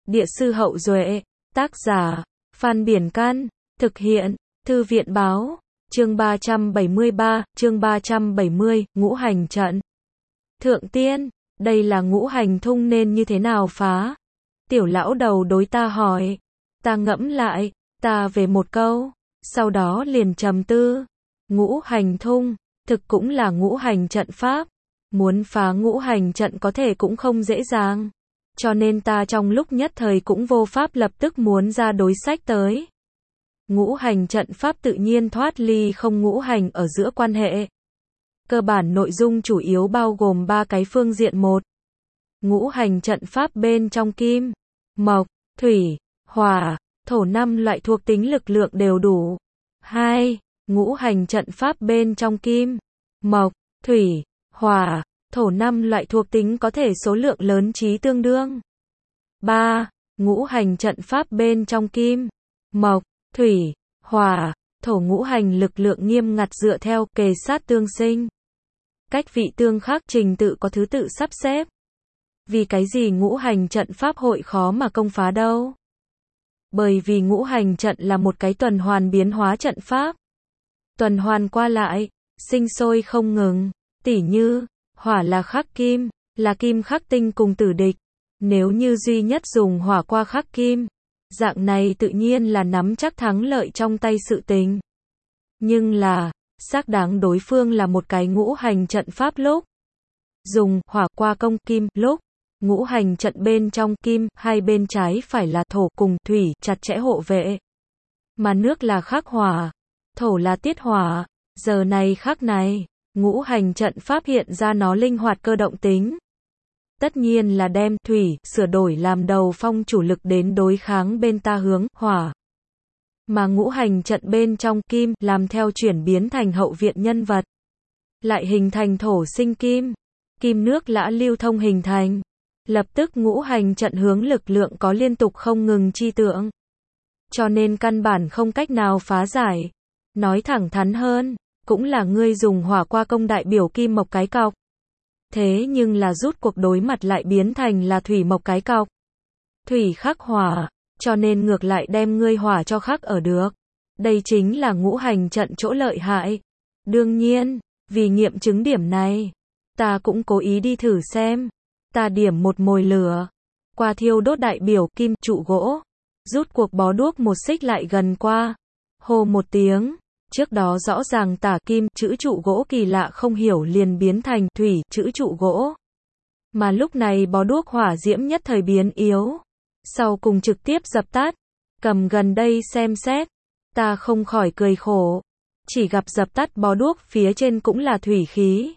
Địa sư Hậu Duệ, tác giả, Phan Biển Can, thực hiện, Thư viện Báo, chương 373, chương 370, ngũ hành trận. Thượng tiên, đây là ngũ hành thung nên như thế nào phá? Tiểu lão đầu đối ta hỏi. Ta ngẫm lại, ta về một câu, sau đó liền trầm tư. Ngũ hành thung, thực cũng là ngũ hành trận pháp. Muốn phá ngũ hành trận có thể cũng không dễ dàng. Cho nên ta trong lúc nhất thời cũng vô pháp lập tức muốn ra đối sách tới. Ngũ hành trận pháp tự nhiên thoát ly không ngũ hành ở giữa quan hệ. Cơ bản nội dung chủ yếu bao gồm 3 cái phương diện. 1. Ngũ hành trận pháp bên trong kim, mộc, thủy, hỏa, thổ 5 loại thuộc tính lực lượng đều đủ. 2. Ngũ hành trận pháp bên trong kim, mộc, thủy, hỏa, thổ 5 loại thuộc tính có thể số lượng lớn chí tương đương. 3. Ngũ hành trận pháp bên trong kim, mộc, thủy, hỏa, thổ ngũ hành lực lượng nghiêm ngặt dựa theo kề sát tương sinh. Cách vị tương khắc trình tự có thứ tự sắp xếp. Vì cái gì ngũ hành trận pháp hội khó mà công phá đâu? Bởi vì ngũ hành trận là một cái tuần hoàn biến hóa trận pháp. Tuần hoàn qua lại, sinh sôi không ngừng. Tỉ như, hỏa là kim khắc tinh cùng tử địch. Nếu như duy nhất dùng hỏa qua khắc kim, dạng này tự nhiên là nắm chắc thắng lợi trong tay sự tình. Nhưng là, xác đáng đối phương là một cái ngũ hành trận pháp lúc dùng hỏa qua công kim lúc ngũ hành trận bên trong kim, hai bên trái phải là thổ cùng thủy chặt chẽ hộ vệ. Mà nước là khắc hỏa, thổ là tiết hỏa, giờ này khắc này, ngũ hành trận pháp hiện ra nó linh hoạt cơ động tính. Tất nhiên là đem thủy sửa đổi làm đầu phong chủ lực đến đối kháng bên ta hướng hỏa. Mà ngũ hành trận bên trong kim làm theo chuyển biến thành hậu viện nhân vật. Lại hình thành thổ sinh kim. Kim nước lã lưu thông hình thành. Lập tức ngũ hành trận hướng lực lượng có liên tục không ngừng chi tượng. Cho nên căn bản không cách nào phá giải. Nói thẳng thắn hơn, cũng là ngươi dùng hỏa qua công đại biểu kim mộc cái cọc. Thế nhưng là rút cuộc đối mặt lại biến thành là thủy mộc cái cọc. Thủy khắc hỏa, cho nên ngược lại đem ngươi hỏa cho khắc ở được. Đây chính là ngũ hành trận chỗ lợi hại. Đương nhiên, vì nghiệm chứng điểm này, ta cũng cố ý đi thử xem. Ta điểm một mồi lửa, qua thiêu đốt đại biểu kim trụ gỗ. Rút cuộc bó đuốc một xích lại gần qua. Hô một tiếng. Trước đó rõ ràng tả kim chữ trụ gỗ kỳ lạ không hiểu liền biến thành thủy chữ trụ gỗ. Mà lúc này bó đuốc hỏa diễm nhất thời biến yếu. Sau cùng trực tiếp dập tắt. Cầm gần đây xem xét. Ta không khỏi cười khổ. Chỉ gặp dập tắt bó đuốc phía trên cũng là thủy khí.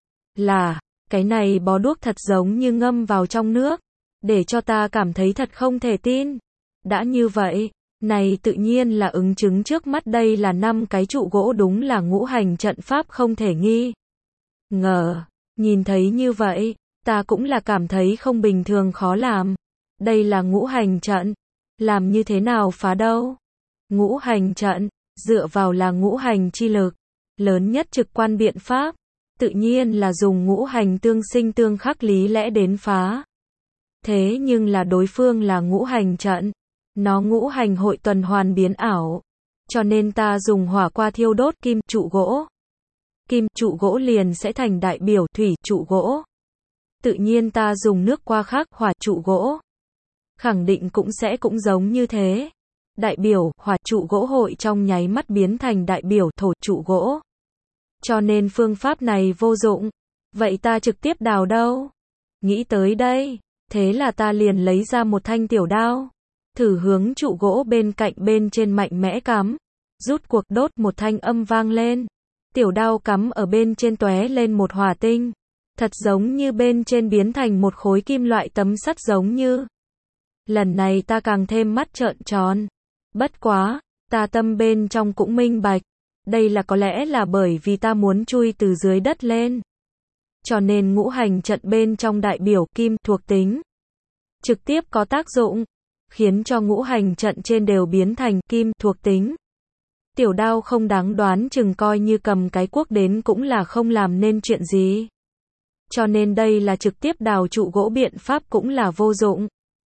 Là, cái này bó đuốc thật giống như ngâm vào trong nước. Để cho ta cảm thấy thật không thể tin. Đã như vậy. Này tự nhiên là ứng chứng trước mắt đây là 5 cái trụ gỗ đúng là ngũ hành trận pháp không thể nghi ngờ. Nhìn thấy như vậy, ta cũng là cảm thấy không bình thường khó làm. Đây là ngũ hành trận. Làm như thế nào phá đâu? Ngũ hành trận, dựa vào là ngũ hành chi lực. Lớn nhất trực quan biện pháp. Tự nhiên là dùng ngũ hành tương sinh tương khắc lý lẽ đến phá. Thế nhưng là đối phương là ngũ hành trận. Nó ngũ hành hội tuần hoàn biến ảo. Cho nên ta dùng hỏa qua thiêu đốt kim trụ gỗ. Kim trụ gỗ liền sẽ thành đại biểu thủy trụ gỗ. Tự nhiên ta dùng nước qua khắc hỏa trụ gỗ. Khẳng định cũng giống như thế. Đại biểu hỏa trụ gỗ hội trong nháy mắt biến thành đại biểu thổ trụ gỗ. Cho nên phương pháp này vô dụng. Vậy ta trực tiếp đào đâu? Nghĩ tới đây. Thế là ta liền lấy ra một thanh tiểu đao. Thử hướng trụ gỗ bên cạnh bên trên mạnh mẽ cắm. Rút cuộc đốt một thanh âm vang lên. Tiểu đao cắm ở bên trên tóe lên một hỏa tinh. Thật giống như bên trên biến thành một khối kim loại tấm sắt giống như. Lần này ta càng thêm mắt trợn tròn. Bất quá, ta tâm bên trong cũng minh bạch. Đây là có lẽ là bởi vì ta muốn chui từ dưới đất lên. Cho nên ngũ hành trận bên trong đại biểu kim thuộc tính. Trực tiếp có tác dụng. Khiến cho ngũ hành trận trên đều biến thành kim thuộc tính. Tiểu đao không đáng đoán chừng coi như cầm cái cuốc đến cũng là không làm nên chuyện gì. Cho nên đây là trực tiếp đào trụ gỗ biện pháp cũng là vô dụng.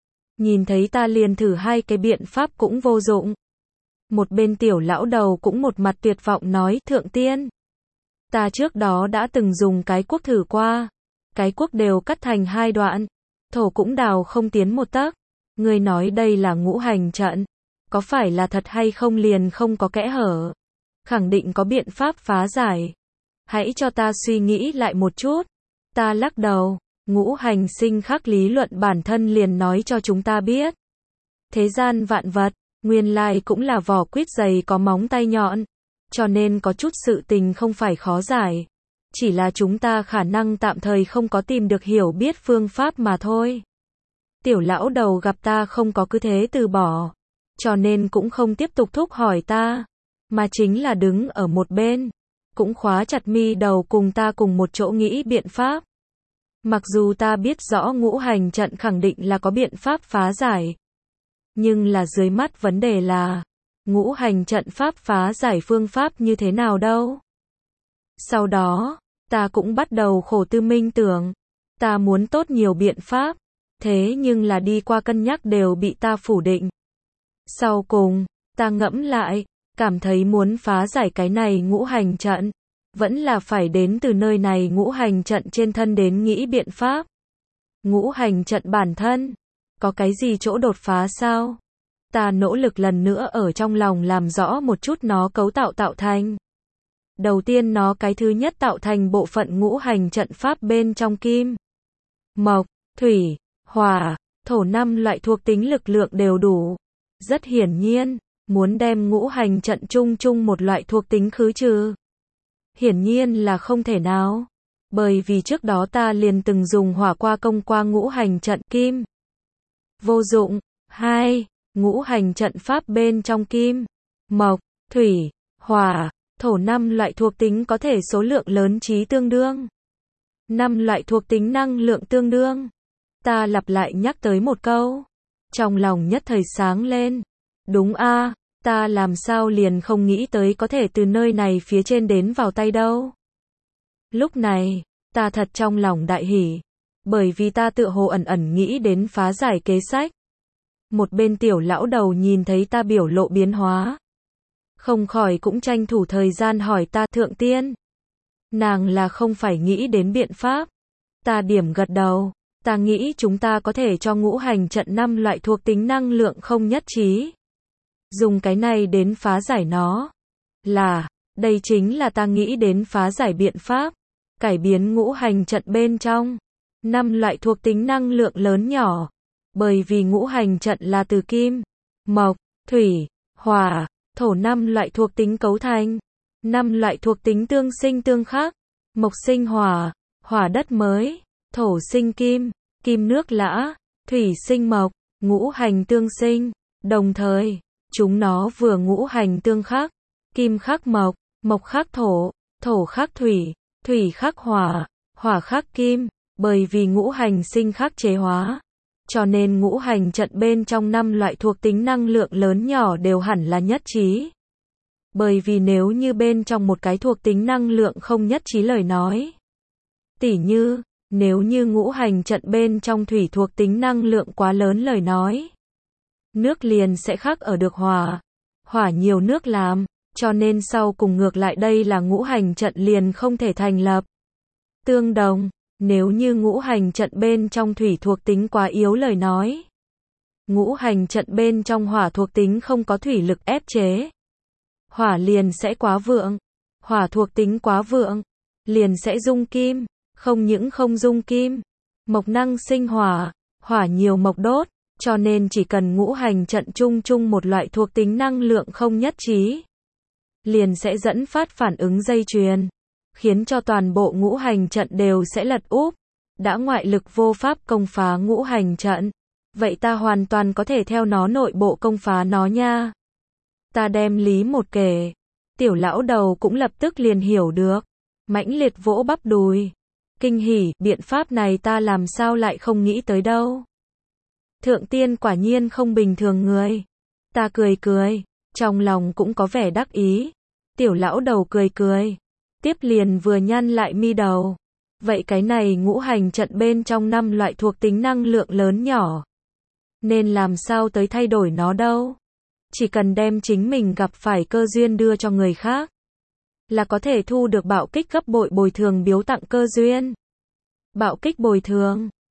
Nhìn thấy ta liền thử hai cái biện pháp cũng vô dụng. Một bên tiểu lão đầu cũng một mặt tuyệt vọng nói, thượng tiên. Ta trước đó đã từng dùng cái cuốc thử qua. Cái cuốc đều cắt thành hai đoạn. Thổ cũng đào không tiến một tấc. Ngươi nói đây là ngũ hành trận. Có phải là thật hay không liền không có kẽ hở. Khẳng định có biện pháp phá giải. Hãy cho ta suy nghĩ lại một chút. Ta lắc đầu. Ngũ hành sinh khắc lý luận bản thân liền nói cho chúng ta biết. Thế gian vạn vật, nguyên lai cũng là vỏ quýt dày có móng tay nhọn. Cho nên có chút sự tình không phải khó giải. Chỉ là chúng ta khả năng tạm thời không có tìm được hiểu biết phương pháp mà thôi. Tiểu lão đầu gặp ta không có cứ thế từ bỏ. Cho nên cũng không tiếp tục thúc hỏi ta. Mà chính là đứng ở một bên. Cũng khóa chặt mi đầu cùng ta cùng một chỗ nghĩ biện pháp. Mặc dù ta biết rõ ngũ hành trận khẳng định là có biện pháp phá giải. Nhưng là dưới mắt vấn đề là, ngũ hành trận pháp phá giải phương pháp như thế nào đâu. Sau đó, ta cũng bắt đầu khổ tư minh tưởng. Ta muốn tốt nhiều biện pháp. Thế nhưng là đi qua cân nhắc đều bị ta phủ định. Sau cùng, ta ngẫm lại, cảm thấy muốn phá giải cái này ngũ hành trận. Vẫn là phải đến từ nơi này ngũ hành trận trên thân đến nghĩ biện pháp. Ngũ hành trận bản thân, có cái gì chỗ đột phá sao? Ta nỗ lực lần nữa ở trong lòng làm rõ một chút nó cấu tạo thành. Đầu tiên nó cái thứ nhất tạo thành bộ phận ngũ hành trận pháp bên trong kim, mộc, thủy, hỏa, thổ 5 loại thuộc tính lực lượng đều đủ. Rất hiển nhiên, muốn đem ngũ hành trận chung một loại thuộc tính khứ trừ. Hiển nhiên là không thể nào. Bởi vì trước đó ta liền từng dùng hỏa qua công qua ngũ hành trận kim. Vô dụng. 2. Ngũ hành trận pháp bên trong kim, mộc, thủy, hỏa, thổ 5 loại thuộc tính có thể số lượng lớn trí tương đương. 5 loại thuộc tính năng lượng tương đương. Ta lặp lại nhắc tới một câu. Trong lòng nhất thời sáng lên. Đúng a, ta làm sao liền không nghĩ tới có thể từ nơi này phía trên đến vào tay đâu. Lúc này, ta thật trong lòng đại hỉ. Bởi vì ta tựa hồ ẩn nghĩ đến phá giải kế sách. Một bên tiểu lão đầu nhìn thấy ta biểu lộ biến hóa. Không khỏi cũng tranh thủ thời gian hỏi ta, thượng tiên. Nàng là không phải nghĩ đến biện pháp. Ta điểm gật đầu. Ta nghĩ chúng ta có thể cho ngũ hành trận 5 loại thuộc tính năng lượng không nhất trí. Dùng cái này đến phá giải nó. Đây chính là ta nghĩ đến phá giải biện pháp. Cải biến ngũ hành trận bên trong 5 loại thuộc tính năng lượng lớn nhỏ. Bởi vì ngũ hành trận là từ kim, mộc, thủy, hỏa, thổ 5 loại thuộc tính cấu thành. 5 loại thuộc tính tương sinh tương khắc. Mộc sinh hỏa, hỏa đất mới, thổ sinh kim, kim nước lã, thủy sinh mộc, ngũ hành tương sinh. Đồng thời, chúng nó vừa ngũ hành tương khắc, kim khắc mộc, mộc khắc thổ, thổ khắc thủy, thủy khắc hỏa, hỏa khắc kim. Bởi vì ngũ hành sinh khắc chế hóa. Cho nên ngũ hành trận bên trong 5 loại thuộc tính năng lượng lớn nhỏ đều hẳn là nhất trí. Bởi vì nếu như bên trong một cái thuộc tính năng lượng không nhất trí lời nói. Tỉ như, nếu như ngũ hành trận bên trong thủy thuộc tính năng lượng quá lớn lời nói. Nước liền sẽ khắc ở được hỏa. Hỏa nhiều nước làm, cho nên sau cùng ngược lại đây là ngũ hành trận liền không thể thành lập. Tương đồng. Nếu như ngũ hành trận bên trong thủy thuộc tính quá yếu lời nói. Ngũ hành trận bên trong hỏa thuộc tính không có thủy lực ép chế. Hỏa liền sẽ quá vượng. Hỏa thuộc tính quá vượng. Liền sẽ dung kim. Không những không dung kim. Mộc năng sinh hỏa. Hỏa nhiều mộc đốt. Cho nên chỉ cần ngũ hành trận chung một loại thuộc tính năng lượng không nhất trí. Liền sẽ dẫn phát phản ứng dây chuyền. Khiến cho toàn bộ ngũ hành trận đều sẽ lật úp. Đã ngoại lực vô pháp công phá ngũ hành trận. Vậy ta hoàn toàn có thể theo nó nội bộ công phá nó nha. Ta đem lý một kể. Tiểu lão đầu cũng lập tức liền hiểu được. Mãnh liệt vỗ bắp đùi. Kinh hỉ, biện pháp này ta làm sao lại không nghĩ tới đâu. Thượng tiên quả nhiên không bình thường người. Ta cười. Trong lòng cũng có vẻ đắc ý. Tiểu lão đầu cười. Tiếp liền vừa nhăn lại mi đầu. Vậy cái này ngũ hành trận bên trong 5 loại thuộc tính năng lượng lớn nhỏ. Nên làm sao tới thay đổi nó đâu. Chỉ cần đem chính mình gặp phải cơ duyên đưa cho người khác, là có thể thu được bạo kích gấp bội bồi thường biếu tặng cơ duyên. Bạo kích bồi thường